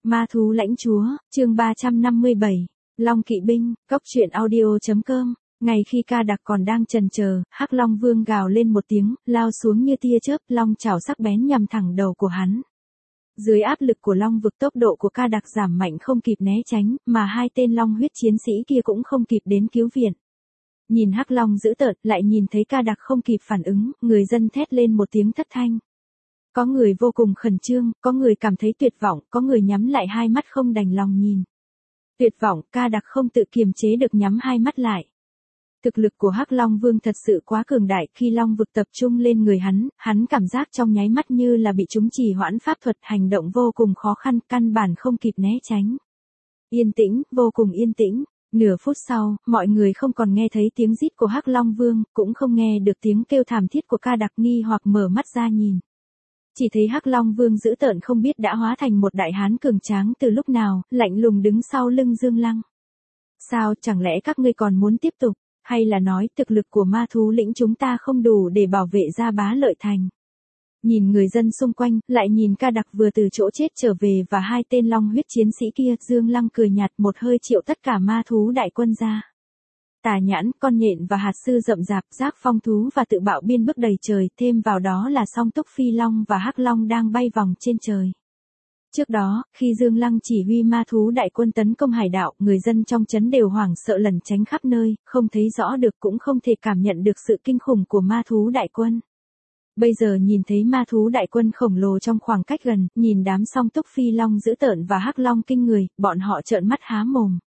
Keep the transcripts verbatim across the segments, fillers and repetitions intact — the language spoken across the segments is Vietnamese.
Ma thú lãnh chúa, chương ba trăm năm mươi bảy, Long kỵ binh, cốc truyện audio chấm com. Ngày khi Ca Đặc còn đang chần chờ, Hắc Long Vương gào lên một tiếng, lao xuống như tia chớp, long chảo sắc bén nhằm thẳng đầu của hắn. Dưới áp lực của long vực, tốc độ của Ca Đặc giảm mạnh không kịp né tránh, mà hai tên long huyết chiến sĩ kia cũng không kịp đến cứu viện. Nhìn Hắc Long dữ tợn, lại nhìn thấy Ca Đặc không kịp phản ứng, người dân thét lên một tiếng thất thanh. Có người vô cùng khẩn trương, có người cảm thấy tuyệt vọng, có người nhắm lại hai mắt không đành lòng nhìn. Tuyệt vọng, Ca Đặc không tự kiềm chế được nhắm hai mắt lại. Thực lực của Hắc Long Vương thật sự quá cường đại, khi long vực tập trung lên người hắn, hắn cảm giác trong nháy mắt như là bị chúng trì hoãn pháp thuật, hành động vô cùng khó khăn, căn bản không kịp né tránh. Yên tĩnh, vô cùng yên tĩnh. Nửa phút sau, mọi người không còn nghe thấy tiếng rít của Hắc Long Vương, cũng không nghe được tiếng kêu thảm thiết của Ca Đặc, nghi hoặc mở mắt ra nhìn. Chỉ thấy Hắc Long Vương dữ tợn không biết đã hóa thành một đại hán cường tráng từ lúc nào, lạnh lùng đứng sau lưng Dương Lăng. Sao, chẳng lẽ các ngươi còn muốn tiếp tục, hay là nói thực lực của ma thú lĩnh chúng ta không đủ để bảo vệ ra Bá Lợi Thành? Nhìn người dân xung quanh, lại nhìn Ca Đặc vừa từ chỗ chết trở về và hai tên long huyết chiến sĩ kia, Dương Lăng cười nhạt một hơi triệu tất cả ma thú đại quân ra. Tà nhãn, con nhện và hạt sư rậm rạp, giác phong thú và tự bạo biên bức đầy trời, thêm vào đó là song túc phi long và hắc long đang bay vòng trên trời. Trước đó, khi Dương Lăng chỉ huy ma thú đại quân tấn công hải đảo, người dân trong trấn đều hoảng sợ lẩn tránh khắp nơi, không thấy rõ được cũng không thể cảm nhận được sự kinh khủng của ma thú đại quân. Bây giờ nhìn thấy ma thú đại quân khổng lồ trong khoảng cách gần, nhìn đám song túc phi long dữ tợn và hắc long kinh người, bọn họ trợn mắt há mồm.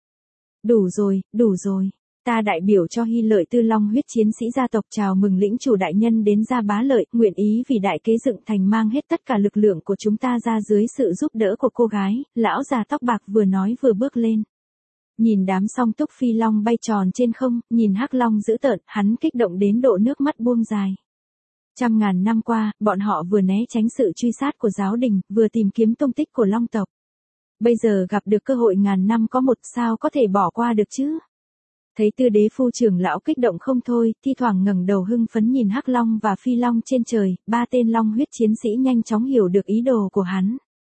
Đủ rồi, đủ rồi. Ta đại biểu cho Hy Lợi Tư Long huyết chiến sĩ gia tộc chào mừng lĩnh chủ đại nhân đến ra Bá Lợi, nguyện ý vì đại kế dựng thành mang hết tất cả lực lượng của chúng ta ra dưới sự giúp đỡ của cô gái, lão già tóc bạc vừa nói vừa bước lên. Nhìn đám song túc phi long bay tròn trên không, nhìn hắc long dữ tợn, hắn kích động đến độ nước mắt buông dài. Trăm ngàn năm qua, bọn họ vừa né tránh sự truy sát của giáo đình, vừa tìm kiếm tung tích của long tộc. Bây giờ gặp được cơ hội ngàn năm có một, sao có thể bỏ qua được chứ? Thấy Tư Đế Phu trưởng lão kích động không thôi, thi thoảng ngẩng đầu hưng phấn nhìn hắc long và phi long trên trời, ba tên long huyết chiến sĩ nhanh chóng hiểu được ý đồ của hắn.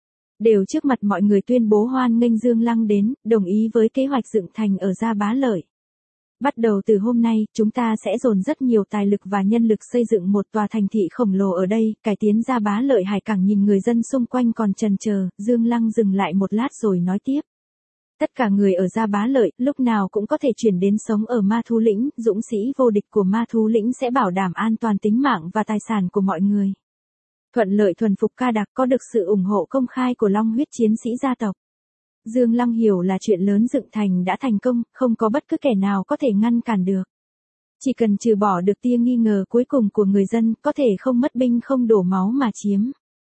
Đều trước mặt mọi người tuyên bố hoan nghênh Dương Lăng đến, đồng ý với kế hoạch dựng thành ở Gia Bá Lợi. Bắt đầu từ hôm nay, chúng ta sẽ dồn rất nhiều tài lực và nhân lực xây dựng một tòa thành thị khổng lồ ở đây, cải tiến Gia Bá Lợi hải cảng. Nhìn người dân xung quanh còn chần chờ, Dương Lăng dừng lại một lát rồi nói tiếp. Tất cả người ở Gia Bá Lợi, lúc nào cũng có thể chuyển đến sống ở ma thú lĩnh, dũng sĩ vô địch của ma thú lĩnh sẽ bảo đảm an toàn tính mạng và tài sản của mọi người. Thuận lợi thuần phục Ca Đặc, có được sự ủng hộ công khai của long huyết chiến sĩ gia tộc. Dương Lăng hiểu là chuyện lớn dựng thành đã thành công, không có bất cứ kẻ nào có thể ngăn cản được. Chỉ cần trừ bỏ được tia nghi ngờ cuối cùng của người dân, có thể không mất binh không đổ máu mà chiếm.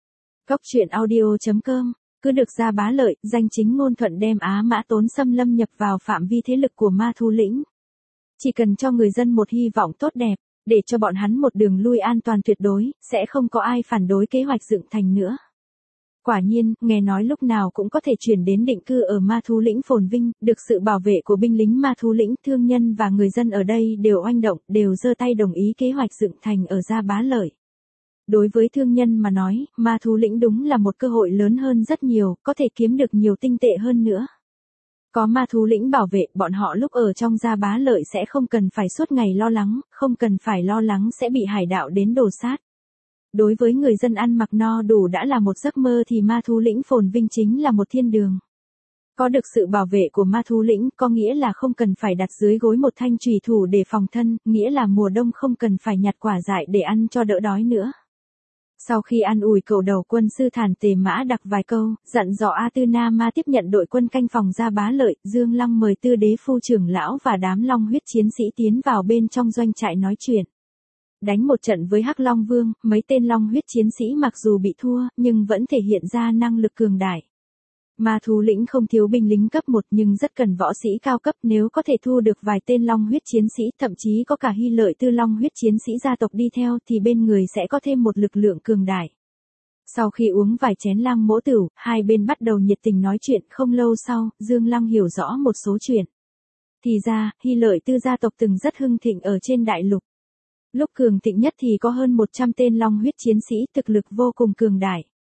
Cốc truyện audio chấm com. Cứ được Gia Bá Lợi, danh chính ngôn thuận đem Á Mã Tốn xâm lâm nhập vào phạm vi thế lực của ma thú lĩnh. Chỉ cần cho người dân một hy vọng tốt đẹp, để cho bọn hắn một đường lui an toàn tuyệt đối, sẽ không có ai phản đối kế hoạch dựng thành nữa. Quả nhiên, nghe nói lúc nào cũng có thể chuyển đến định cư ở ma thú lĩnh phồn vinh, được sự bảo vệ của binh lính ma thú lĩnh, thương nhân và người dân ở đây đều oanh động, đều giơ tay đồng ý kế hoạch dựng thành ở Gia Bá Lợi. Đối với thương nhân mà nói, ma thú lĩnh đúng là một cơ hội lớn hơn rất nhiều, có thể kiếm được nhiều tinh tệ hơn nữa. Có ma thú lĩnh bảo vệ, bọn họ lúc ở trong Gia Bá Lợi sẽ không cần phải suốt ngày lo lắng, không cần phải lo lắng sẽ bị hải đạo đến đổ sát. Đối với người dân ăn mặc no đủ đã là một giấc mơ thì ma thú lĩnh phồn vinh chính là một thiên đường. Có được sự bảo vệ của ma thú lĩnh, có nghĩa là không cần phải đặt dưới gối một thanh chùy thủ để phòng thân, nghĩa là mùa đông không cần phải nhặt quả dại để ăn cho đỡ đói nữa. Sau khi an ủi cậu đầu quân sư Thản Tề Mã Đặc vài câu, dặn dò A Tư Na Ma tiếp nhận đội quân canh phòng Gia Bá Lợi, Dương Lăng mời Tư Đế Phu trưởng lão và đám long huyết chiến sĩ tiến vào bên trong doanh trại nói chuyện. Đánh một trận với Hắc Long Vương, mấy tên long huyết chiến sĩ mặc dù bị thua, nhưng vẫn thể hiện ra năng lực cường đại. Ma thú lĩnh không thiếu binh lính cấp một nhưng rất cần võ sĩ cao cấp, nếu có thể thu được vài tên long huyết chiến sĩ, thậm chí có cả Hy Lợi Tư Long huyết chiến sĩ gia tộc đi theo thì bên người sẽ có thêm một lực lượng cường đại. Sau khi uống vài chén lang mỗ tửu, hai bên bắt đầu nhiệt tình nói chuyện, không lâu sau, Dương Lăng hiểu rõ một số chuyện. Thì ra, Hy Lợi Tư gia tộc từng rất hưng thịnh ở trên đại lục. Lúc cường thịnh nhất thì có hơn một trăm tên long huyết chiến sĩ, thực lực vô cùng cường đại.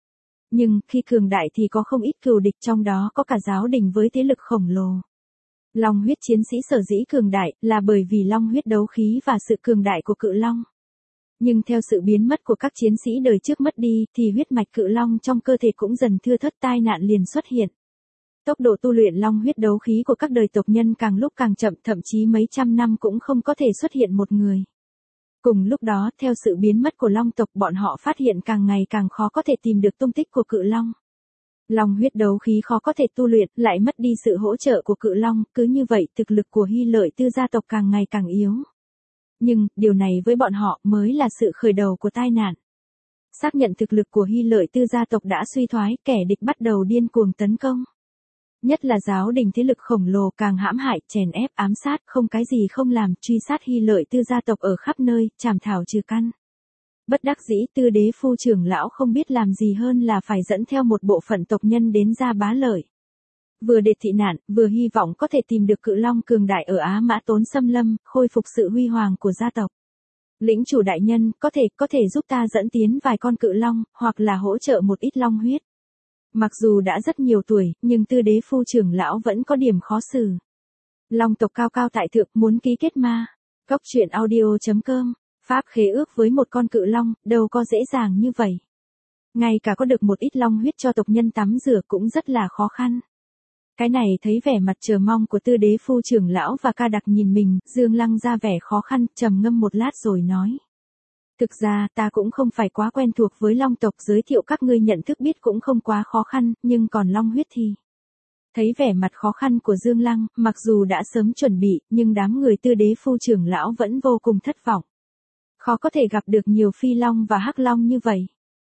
Nhưng, khi cường đại thì có không ít cừu địch, trong đó có cả giáo đình với thế lực khổng lồ. Long huyết chiến sĩ sở dĩ cường đại, là bởi vì long huyết đấu khí và sự cường đại của cự long. Nhưng theo sự biến mất của các chiến sĩ đời trước mất đi, thì huyết mạch cự long trong cơ thể cũng dần thưa thớt, tai nạn liền xuất hiện. Tốc độ tu luyện long huyết đấu khí của các đời tộc nhân càng lúc càng chậm, thậm chí mấy trăm năm cũng không có thể xuất hiện một người. Cùng lúc đó, theo sự biến mất của long tộc, bọn họ phát hiện càng ngày càng khó có thể tìm được tung tích của cự long. Long huyết đấu khí khó có thể tu luyện, lại mất đi sự hỗ trợ của cự long, cứ như vậy thực lực của Hy Lợi Tư gia tộc càng ngày càng yếu. Nhưng, điều này với bọn họ mới là sự khởi đầu của tai nạn. Xác nhận thực lực của Hy Lợi Tư gia tộc đã suy thoái, kẻ địch bắt đầu điên cuồng tấn công. Nhất là giáo đình thế lực khổng lồ càng hãm hại, chèn ép, ám sát, không cái gì không làm, truy sát Hy Lợi Tư gia tộc ở khắp nơi, chảm thảo trừ căn. Bất đắc dĩ, Tư Đế Phu trưởng lão không biết làm gì hơn là phải dẫn theo một bộ phận tộc nhân đến Gia Bá Lợi. Vừa để thị nạn, vừa hy vọng có thể tìm được cự long cường đại ở Á Mã Tốn Xâm Lâm, khôi phục sự huy hoàng của gia tộc. Lĩnh chủ đại nhân, có thể, có thể giúp ta dẫn tiến vài con cự long, hoặc là hỗ trợ một ít long huyết. Mặc dù đã rất nhiều tuổi, nhưng Tư Đế Phu trưởng lão vẫn có điểm khó xử. Long tộc cao cao tại thượng muốn ký kết ma. Cốc truyện audio chấm com. Pháp khế ước với một con cự long, đâu có dễ dàng như vậy. Ngay cả có được một ít long huyết cho tộc nhân tắm rửa cũng rất là khó khăn. Cái này thấy vẻ mặt chờ mong của Tư Đế Phu trưởng lão và Ca Đặc nhìn mình, Dương Lăng ra vẻ khó khăn, trầm ngâm một lát rồi nói. Thực ra ta cũng không phải quá quen thuộc với long tộc, giới thiệu các ngươi nhận thức biết cũng không quá khó khăn, nhưng còn long huyết thì... Thấy vẻ mặt khó khăn của Dương Lăng, mặc dù đã sớm chuẩn bị, nhưng đám người Tư Đế Phu trưởng lão vẫn vô cùng thất vọng. Khó có thể gặp được nhiều phi long và hắc long như vậy.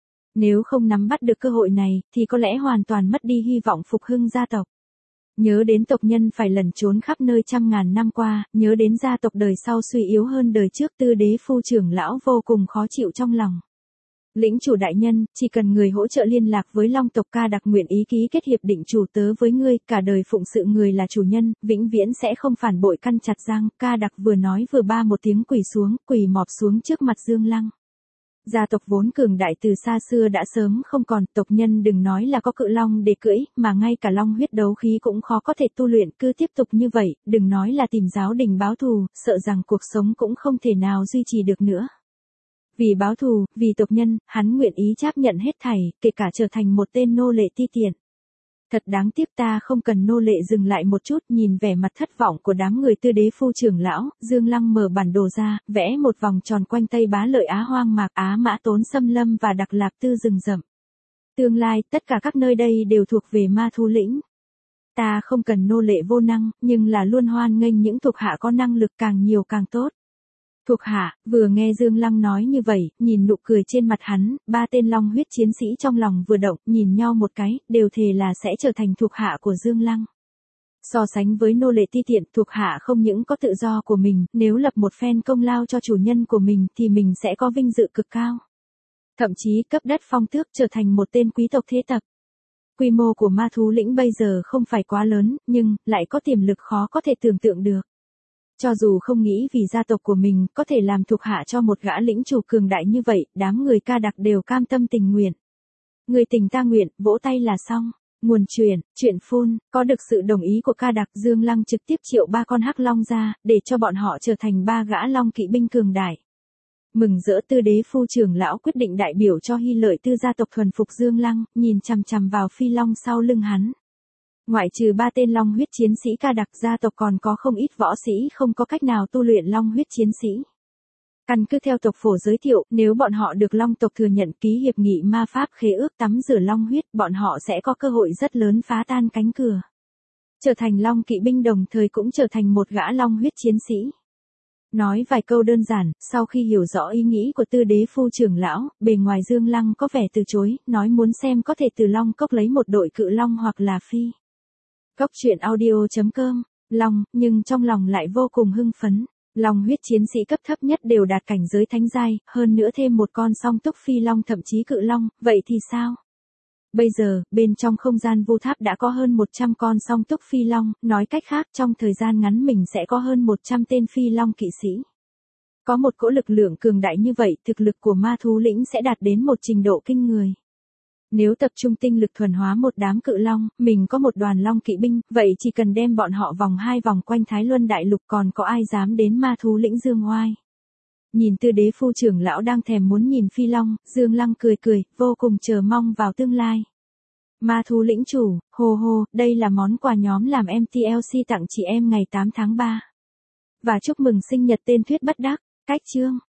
Nếu không nắm bắt được cơ hội này, thì có lẽ hoàn toàn mất đi hy vọng phục hưng gia tộc. Nhớ đến tộc nhân phải lẩn trốn khắp nơi trăm ngàn năm qua, nhớ đến gia tộc đời sau suy yếu hơn đời trước, Tư Đế Phu trưởng lão vô cùng khó chịu trong lòng. Lĩnh chủ đại nhân, chỉ cần người hỗ trợ liên lạc với long tộc, Ca Đặc nguyện ý ký kết hiệp định chủ tớ với ngươi, cả đời phụng sự người là chủ nhân, vĩnh viễn sẽ không phản bội, căn chặt răng. Ca Đặc vừa nói vừa ba một tiếng quỳ xuống, quỳ mọp xuống trước mặt Dương Lăng. Gia tộc vốn cường đại từ xa xưa đã sớm không còn, tộc nhân đừng nói là có cự long để cưỡi, mà ngay cả long huyết đấu khí cũng khó có thể tu luyện, cứ tiếp tục như vậy, đừng nói là tìm giáo đình báo thù, sợ rằng cuộc sống cũng không thể nào duy trì được nữa. Vì báo thù, vì tộc nhân, hắn nguyện ý chấp nhận hết thảy, kể cả trở thành một tên nô lệ ti tiện. Thật đáng tiếc, ta không cần nô lệ. Dừng lại một chút, nhìn vẻ mặt thất vọng của đám người Tư Đế Phu trưởng lão, Dương Lăng mở bản đồ ra, vẽ một vòng tròn quanh Tây Bá Lợi, Á Hoang Mạc, Á Mã Tốn Xâm Lâm và Đặc Lạp Tư rừng rậm. Tương lai, tất cả các nơi đây đều thuộc về Ma Thú Lĩnh. Ta không cần nô lệ vô năng, nhưng là luôn hoan nghênh những thuộc hạ có năng lực, càng nhiều càng tốt. Thuộc hạ, vừa nghe Dương Lăng nói như vậy, nhìn nụ cười trên mặt hắn, ba tên long huyết chiến sĩ trong lòng vừa động, nhìn nhau một cái, đều thề là sẽ trở thành thuộc hạ của Dương Lăng. So sánh với nô lệ ti tiện, thuộc hạ không những có tự do của mình, nếu lập một phen công lao cho chủ nhân của mình thì mình sẽ có vinh dự cực cao. Thậm chí cấp đất phong tước, trở thành một tên quý tộc thế tập. Quy mô của Ma Thú Lĩnh bây giờ không phải quá lớn, nhưng lại có tiềm lực khó có thể tưởng tượng được. Cho dù không nghĩ vì gia tộc của mình có thể làm thuộc hạ cho một gã lĩnh chủ cường đại như vậy, đám người Ca Đặc đều cam tâm tình nguyện. Người tình ta nguyện, vỗ tay là xong. Nguồn truyền, chuyện phun, có được sự đồng ý của Ca Đặc, Dương Lăng trực tiếp triệu ba con hắc long ra, để cho bọn họ trở thành ba gã long kỵ binh cường đại. Mừng rỡ, Tư Đế Phu trưởng lão quyết định đại biểu cho Hy Lợi Tư gia tộc thuần phục Dương Lăng, nhìn chằm chằm vào phi long sau lưng hắn. Ngoại trừ ba tên long huyết chiến sĩ Ca Đặc, gia tộc còn có không ít võ sĩ không có cách nào tu luyện long huyết chiến sĩ. Căn cứ theo tộc phổ giới thiệu, nếu bọn họ được long tộc thừa nhận ký hiệp nghị ma pháp khế ước tắm rửa long huyết, bọn họ sẽ có cơ hội rất lớn phá tan cánh cửa. Trở thành long kỵ binh, đồng thời cũng trở thành một gã long huyết chiến sĩ. Nói vài câu đơn giản, sau khi hiểu rõ ý nghĩ của Tư Đế Phu trưởng lão, bề ngoài Dương Lăng có vẻ từ chối, nói muốn xem có thể từ Long Cốc lấy một đội cự long hoặc là phi. Cốc truyện audio chấm com, Long, nhưng trong lòng lại vô cùng hưng phấn. Long huyết chiến sĩ cấp thấp nhất đều đạt cảnh giới thánh giai, hơn nữa thêm một con song túc phi long, thậm chí cự long, vậy thì sao? Bây giờ, bên trong không gian vu tháp đã có hơn một trăm con song túc phi long, nói cách khác trong thời gian ngắn mình sẽ có hơn một trăm tên phi long kỵ sĩ. Có một cỗ lực lượng cường đại như vậy, thực lực của Ma Thú Lĩnh sẽ đạt đến một trình độ kinh người. Nếu tập trung tinh lực thuần hóa một đám cự long, mình có một đoàn long kỵ binh, vậy chỉ cần đem bọn họ vòng hai vòng quanh Thái Luân Đại Lục còn có ai dám đến ma thú lĩnh Dương Oai. Nhìn Tư Đế Phu trưởng lão đang thèm muốn nhìn phi long, Dương Lăng cười cười, vô cùng chờ mong vào tương lai. Ma thú lĩnh chủ, hồ hồ, đây là món quà nhóm làm em tê lờ xê tặng chị em ngày tám tháng ba. Và chúc mừng sinh nhật tên Thuyết Bất Đắc, cách chương.